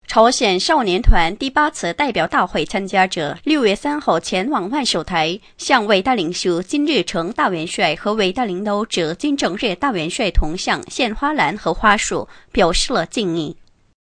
朝鲜少年团第8次代表大会参加者6月3号前往万寿台，向伟大领袖金日成大元帅和伟大领导者金正日大元帅铜像献花篮和花束，表示了敬意。